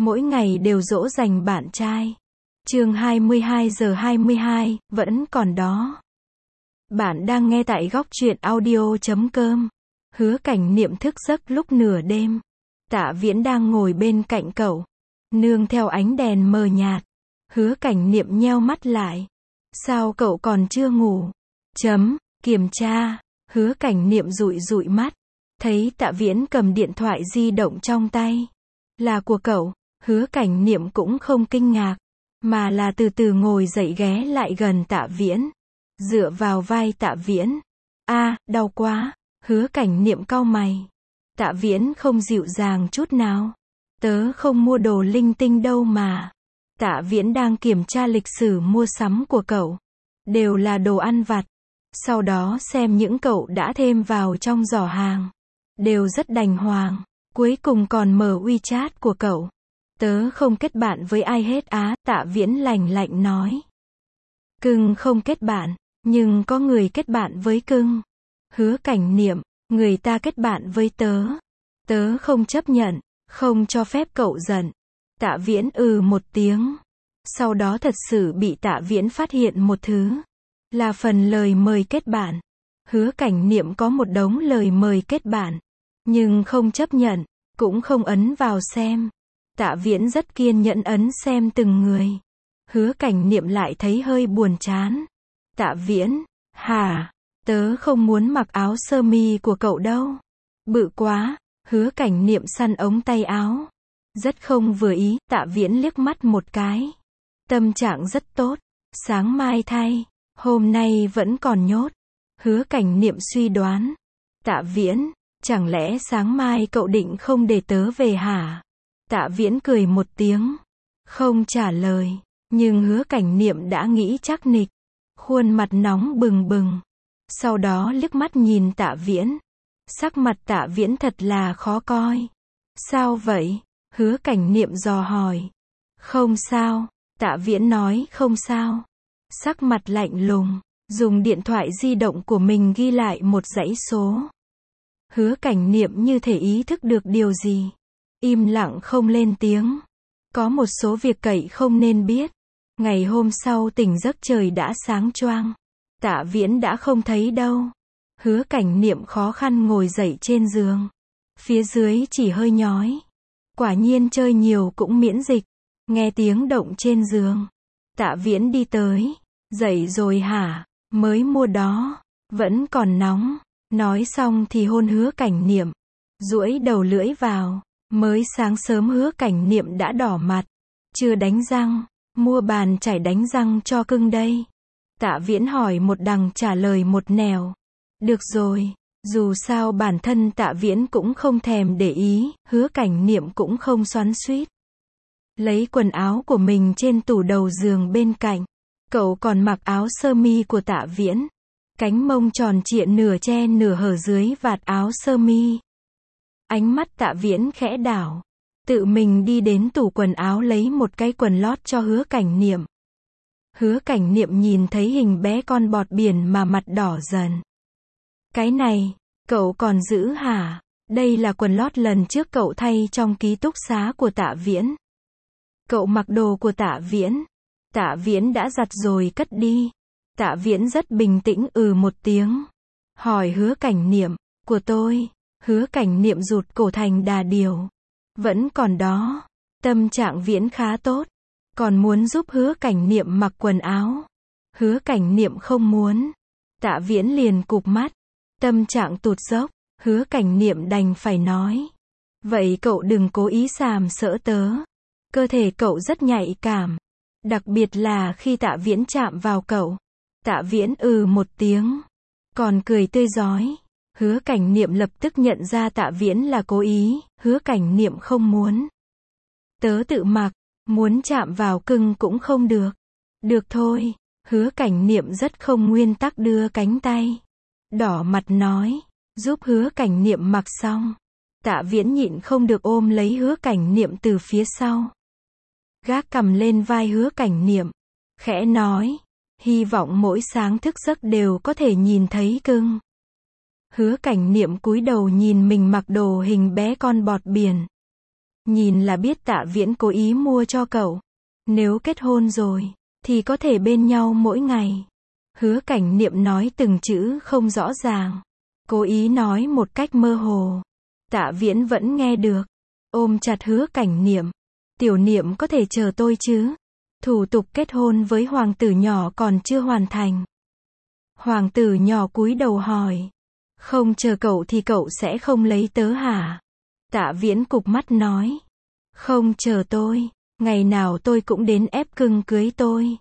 mỗi ngày đều dỗ dành bạn trai. Chương 22:22, vẫn còn đó. Bạn đang nghe tại góc truyện audio.com. Hứa Cảnh Niệm thức giấc lúc nửa đêm. Tạ Viễn đang ngồi bên cạnh cậu, nương theo ánh đèn mờ nhạt. Hứa Cảnh Niệm nheo mắt lại. Sao cậu còn chưa ngủ? Kiểm tra. Hứa Cảnh Niệm dụi dụi mắt, thấy Tạ Viễn cầm điện thoại di động trong tay. Là của cậu. Hứa Cảnh Niệm cũng không kinh ngạc, mà là từ từ ngồi dậy ghé lại gần Tạ Viễn, dựa vào vai Tạ Viễn. Đau quá. Hứa Cảnh Niệm cau mày. Tạ Viễn không dịu dàng chút nào. Tớ không mua đồ linh tinh đâu mà. Tạ Viễn đang kiểm tra lịch sử mua sắm của cậu. Đều là đồ ăn vặt. Sau đó xem những cậu đã thêm vào trong giỏ hàng. Đều rất đàng hoàng. Cuối cùng còn mở WeChat của cậu. Tớ không kết bạn với ai hết á, Tạ Viễn lạnh lạnh nói. Cưng không kết bạn, nhưng có người kết bạn với cưng. Hứa Cảnh Niệm, người ta kết bạn với tớ. Tớ không chấp nhận, không cho phép cậu giận. Tạ Viễn một tiếng. Sau đó thật sự bị Tạ Viễn phát hiện một thứ. Là phần lời mời kết bạn. Hứa Cảnh Niệm có một đống lời mời kết bạn, nhưng không chấp nhận, cũng không ấn vào xem. Tạ Viễn rất kiên nhẫn ấn xem từng người. Hứa Cảnh Niệm lại thấy hơi buồn chán. Tạ Viễn, hả? Tớ không muốn mặc áo sơ mi của cậu đâu. Bự quá. Hứa Cảnh Niệm săn ống tay áo. Rất không vừa ý. Tạ Viễn liếc mắt một cái. Tâm trạng rất tốt. Sáng mai thay. Hôm nay vẫn còn nhốt. Hứa Cảnh Niệm suy đoán. Tạ Viễn, chẳng lẽ sáng mai cậu định không để tớ về hả? Tạ Viễn cười một tiếng. Không trả lời. Nhưng Hứa Cảnh Niệm đã nghĩ chắc nịch. Khuôn mặt nóng bừng bừng. Sau đó liếc mắt nhìn Tạ Viễn. Sắc mặt Tạ Viễn thật là khó coi. Sao vậy? Hứa Cảnh Niệm dò hỏi. Không sao. Tạ Viễn nói không sao. Sắc mặt lạnh lùng. Dùng điện thoại di động của mình ghi lại một dãy số. Hứa Cảnh Niệm như thể ý thức được điều gì. Im lặng không lên tiếng. Có một số việc cậy không nên biết. Ngày hôm sau tỉnh giấc trời đã sáng choang. Tạ Viễn đã không thấy đâu. Hứa Cảnh Niệm khó khăn ngồi dậy trên giường. Phía dưới chỉ hơi nhói. Quả nhiên chơi nhiều cũng miễn dịch. Nghe tiếng động trên giường. Tạ Viễn đi tới. Dậy rồi hả? Mới mua đó. Vẫn còn nóng. Nói xong thì hôn Hứa Cảnh Niệm. Duỗi đầu lưỡi vào. Mới sáng sớm Hứa Cảnh Niệm đã đỏ mặt. Chưa đánh răng. Mua bàn chải đánh răng cho cưng đây. Tạ Viễn hỏi một đằng trả lời một nẻo. Được rồi. Dù sao bản thân Tạ Viễn cũng không thèm để ý. Hứa Cảnh Niệm cũng không xoắn xuýt. Lấy quần áo của mình trên tủ đầu giường bên cạnh. Cậu còn mặc áo sơ mi của Tạ Viễn. Cánh mông tròn trịa nửa che nửa hở dưới vạt áo sơ mi. Ánh mắt Tạ Viễn khẽ đảo. Tự mình đi đến tủ quần áo lấy một cái quần lót cho Hứa Cảnh Niệm. Hứa Cảnh Niệm nhìn thấy hình bé con bọt biển mà mặt đỏ dần. Cái này, cậu còn giữ hả? Đây là quần lót lần trước cậu thay trong ký túc xá của Tạ Viễn. Cậu mặc đồ của Tạ Viễn. Tạ Viễn đã giặt rồi cất đi. Tạ Viễn rất bình tĩnh một tiếng. Hỏi Hứa Cảnh Niệm, của tôi. Hứa Cảnh Niệm rụt cổ thành đà điểu. Vẫn còn đó. Tâm trạng Viễn khá tốt. Còn muốn giúp Hứa Cảnh Niệm mặc quần áo. Hứa Cảnh Niệm không muốn. Tạ Viễn liền cụp mắt. Tâm trạng tụt dốc. Hứa Cảnh Niệm đành phải nói. Vậy cậu đừng cố ý sàm sỡ tớ. Cơ thể cậu rất nhạy cảm. Đặc biệt là khi Tạ Viễn chạm vào cậu. Tạ Viễn một tiếng. Còn cười tươi rói. Hứa Cảnh Niệm lập tức nhận ra Tạ Viễn là cố ý. Hứa Cảnh Niệm không muốn. Tớ tự mặc. Muốn chạm vào cưng cũng không được. Được thôi. Hứa Cảnh Niệm rất không nguyên tắc đưa cánh tay. Đỏ mặt nói. Giúp Hứa Cảnh Niệm mặc xong. Tạ Viễn nhịn không được ôm lấy Hứa Cảnh Niệm từ phía sau. Gác cằm lên vai Hứa Cảnh Niệm. Khẽ nói. Hy vọng mỗi sáng thức giấc đều có thể nhìn thấy cưng. Hứa Cảnh Niệm cúi đầu nhìn mình mặc đồ hình bé con bọt biển. Nhìn là biết Tạ Viễn cố ý mua cho cậu. Nếu kết hôn rồi, thì có thể bên nhau mỗi ngày. Hứa Cảnh Niệm nói từng chữ không rõ ràng. Cố ý nói một cách mơ hồ. Tạ Viễn vẫn nghe được. Ôm chặt Hứa Cảnh Niệm. Tiểu Niệm có thể chờ tôi chứ? Thủ tục kết hôn với hoàng tử nhỏ còn chưa hoàn thành. Hoàng tử nhỏ cúi đầu hỏi. Không chờ cậu thì cậu sẽ không lấy tớ hả? Tạ Viễn cụp mắt nói. Không chờ tôi, ngày nào tôi cũng đến ép cưng cưới tôi.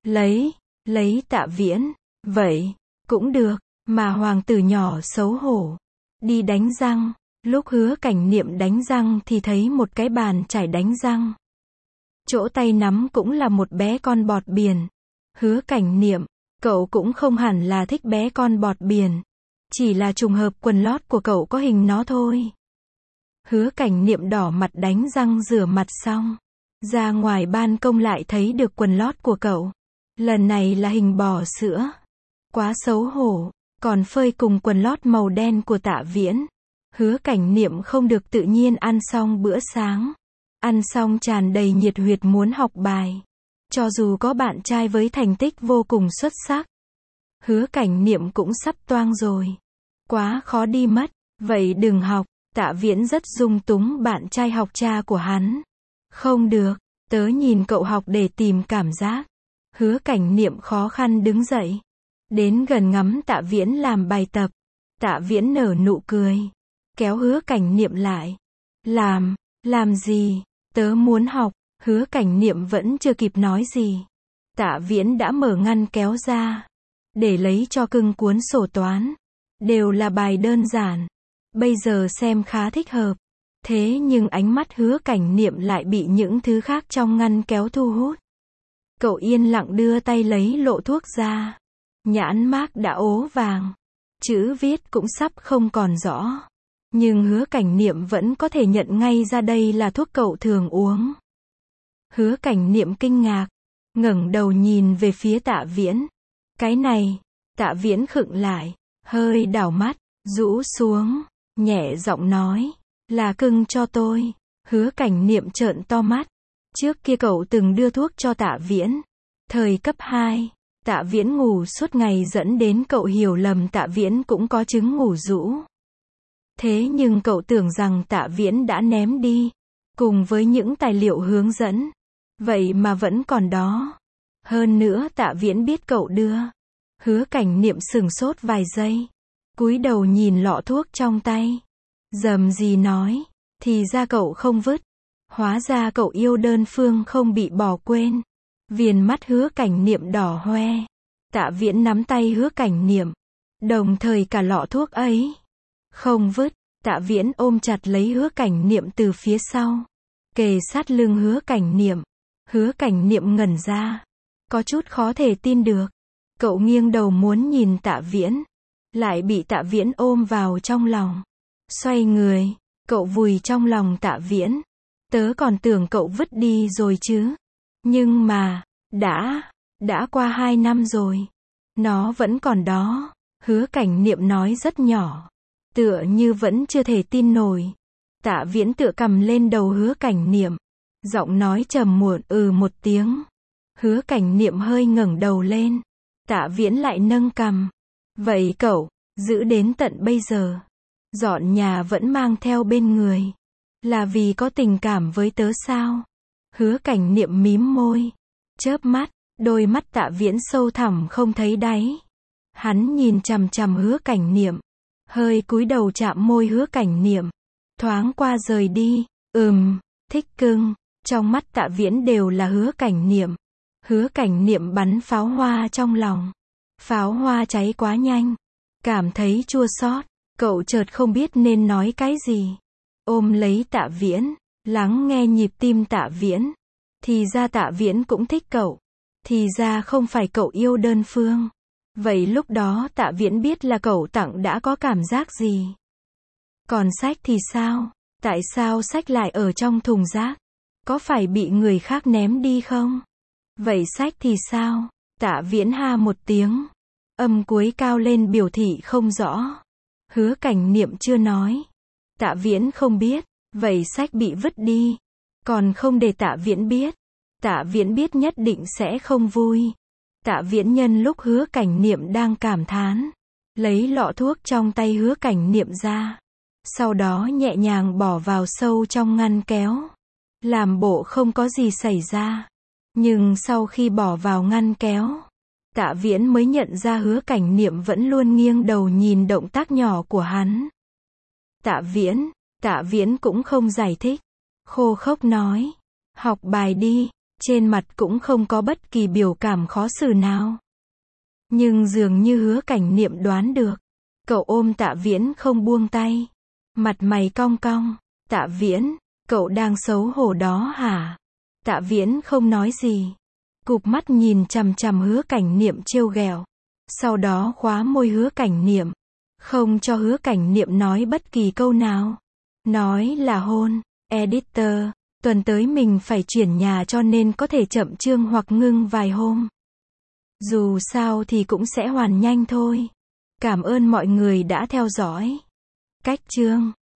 Lấy Tạ Viễn. Vậy, cũng được, mà hoàng tử nhỏ xấu hổ. Đi đánh răng, lúc Hứa Cảnh Niệm đánh răng thì thấy một cái bàn chải đánh răng. Chỗ tay nắm cũng là một bé con bọt biển. Hứa Cảnh Niệm, cậu cũng không hẳn là thích bé con bọt biển. Chỉ là trùng hợp quần lót của cậu có hình nó thôi. Hứa Cảnh Niệm đỏ mặt đánh răng rửa mặt xong. Ra ngoài ban công lại thấy được quần lót của cậu. Lần này là hình bò sữa. Quá xấu hổ, còn phơi cùng quần lót màu đen của Tạ Viễn. Hứa Cảnh Niệm không được tự nhiên ăn xong bữa sáng. Ăn xong tràn đầy nhiệt huyết muốn học bài. Cho dù có bạn trai với thành tích vô cùng xuất sắc. Hứa Cảnh Niệm cũng sắp toang rồi. Quá khó đi mất. Vậy đừng học. Tạ Viễn rất dung túng bạn trai học cha của hắn. Không được, tớ nhìn cậu học để tìm cảm giác. Hứa Cảnh Niệm khó khăn đứng dậy. Đến gần ngắm Tạ Viễn làm bài tập. Tạ Viễn nở nụ cười. Kéo Hứa Cảnh Niệm lại. Làm gì? Tớ muốn học. Hứa Cảnh Niệm vẫn chưa kịp nói gì. Tạ Viễn đã mở ngăn kéo ra. Để lấy cho cưng cuốn sổ toán. Đều là bài đơn giản. Bây giờ xem khá thích hợp. Thế nhưng ánh mắt Hứa Cảnh Niệm lại bị những thứ khác trong ngăn kéo thu hút. Cậu yên lặng đưa tay lấy lọ thuốc ra. Nhãn mác đã ố vàng. Chữ viết cũng sắp không còn rõ. Nhưng Hứa Cảnh Niệm vẫn có thể nhận ngay ra đây là thuốc cậu thường uống. Hứa Cảnh Niệm kinh ngạc. Ngẩng đầu nhìn về phía Tạ Viễn. Cái này. Tạ Viễn khựng lại. Hơi đảo mắt. Rũ xuống. Nhẹ giọng nói. Là cưng cho tôi. Hứa Cảnh Niệm trợn to mắt. Trước kia cậu từng đưa thuốc cho Tạ Viễn. Thời cấp 2. Tạ Viễn ngủ suốt ngày dẫn đến cậu hiểu lầm Tạ Viễn cũng có chứng ngủ rũ. Thế nhưng cậu tưởng rằng Tạ Viễn đã ném đi. Cùng với những tài liệu hướng dẫn. Vậy mà vẫn còn đó. Hơn nữa Tạ Viễn biết cậu đưa. Hứa Cảnh Niệm sửng sốt vài giây. Cúi đầu nhìn lọ thuốc trong tay. Dầm gì nói. Thì ra cậu không vứt. Hóa ra cậu yêu đơn phương không bị bỏ quên. Viền mắt Hứa Cảnh Niệm đỏ hoe. Tạ Viễn nắm tay Hứa Cảnh Niệm. Đồng thời cả lọ thuốc ấy. Không vứt. Tạ Viễn ôm chặt lấy Hứa Cảnh Niệm từ phía sau. Kề sát lưng Hứa Cảnh Niệm. Hứa Cảnh Niệm ngẩn ra. Có chút khó thể tin được. Cậu nghiêng đầu muốn nhìn Tạ Viễn. Lại bị Tạ Viễn ôm vào trong lòng. Xoay người. Cậu vùi trong lòng Tạ Viễn. Tớ còn tưởng cậu vứt đi rồi chứ. Nhưng mà, đã qua 2 năm rồi. Nó vẫn còn đó. Hứa Cảnh Niệm nói rất nhỏ. Tựa như vẫn chưa thể tin nổi. Tạ Viễn tựa cầm lên đầu Hứa Cảnh Niệm. Giọng nói trầm muộn một tiếng. Hứa Cảnh Niệm hơi ngẩng đầu lên. Tạ Viễn lại nâng cằm. Vậy cậu, giữ đến tận bây giờ. Dọn nhà vẫn mang theo bên người. Là vì có tình cảm với tớ sao? Hứa Cảnh Niệm mím môi. Chớp mắt, đôi mắt Tạ Viễn sâu thẳm không thấy đáy. Hắn nhìn chằm chằm Hứa Cảnh Niệm. Hơi cúi đầu chạm môi Hứa Cảnh Niệm. Thoáng qua rời đi. Thích cưng. Trong mắt Tạ Viễn đều là Hứa Cảnh Niệm. Hứa Cảnh Niệm bắn pháo hoa trong lòng. Pháo hoa cháy quá nhanh. Cảm thấy chua xót. Cậu chợt không biết nên nói cái gì. Ôm lấy Tạ Viễn. Lắng nghe nhịp tim Tạ Viễn. Thì ra Tạ Viễn cũng thích cậu. Thì ra không phải cậu yêu đơn phương. Vậy lúc đó Tạ Viễn biết là cậu tặng đã có cảm giác gì? Còn sách thì sao? Tại sao sách lại ở trong thùng rác? Có phải bị người khác ném đi không? Vậy sách thì sao? Tạ Viễn ha một tiếng. Âm cuối cao lên biểu thị không rõ. Hứa Cảnh Niệm chưa nói. Tạ Viễn không biết. Vậy sách bị vứt đi. Còn không để Tạ Viễn biết. Tạ Viễn biết nhất định sẽ không vui. Tạ Viễn nhân lúc Hứa Cảnh Niệm đang cảm thán, lấy lọ thuốc trong tay Hứa Cảnh Niệm ra. Sau đó nhẹ nhàng bỏ vào sâu trong ngăn kéo. Làm bộ không có gì xảy ra. Nhưng sau khi bỏ vào ngăn kéo, Tạ Viễn mới nhận ra Hứa Cảnh Niệm vẫn luôn nghiêng đầu nhìn động tác nhỏ của hắn. Tạ Viễn cũng không giải thích. Khô khốc nói, học bài đi, trên mặt cũng không có bất kỳ biểu cảm khó xử nào. Nhưng dường như Hứa Cảnh Niệm đoán được. Cậu ôm Tạ Viễn không buông tay. Mặt mày cong cong. Tạ Viễn, cậu đang xấu hổ đó hả? Tạ Viễn không nói gì. Cụp mắt nhìn chằm chằm Hứa Cảnh Niệm trêu ghẹo. Sau đó khóa môi Hứa Cảnh Niệm. Không cho Hứa Cảnh Niệm nói bất kỳ câu nào. Nói là hôn. Editor, tuần tới mình phải chuyển nhà cho nên có thể chậm chương hoặc ngưng vài hôm. Dù sao thì cũng sẽ hoàn nhanh thôi. Cảm ơn mọi người đã theo dõi. Cách chương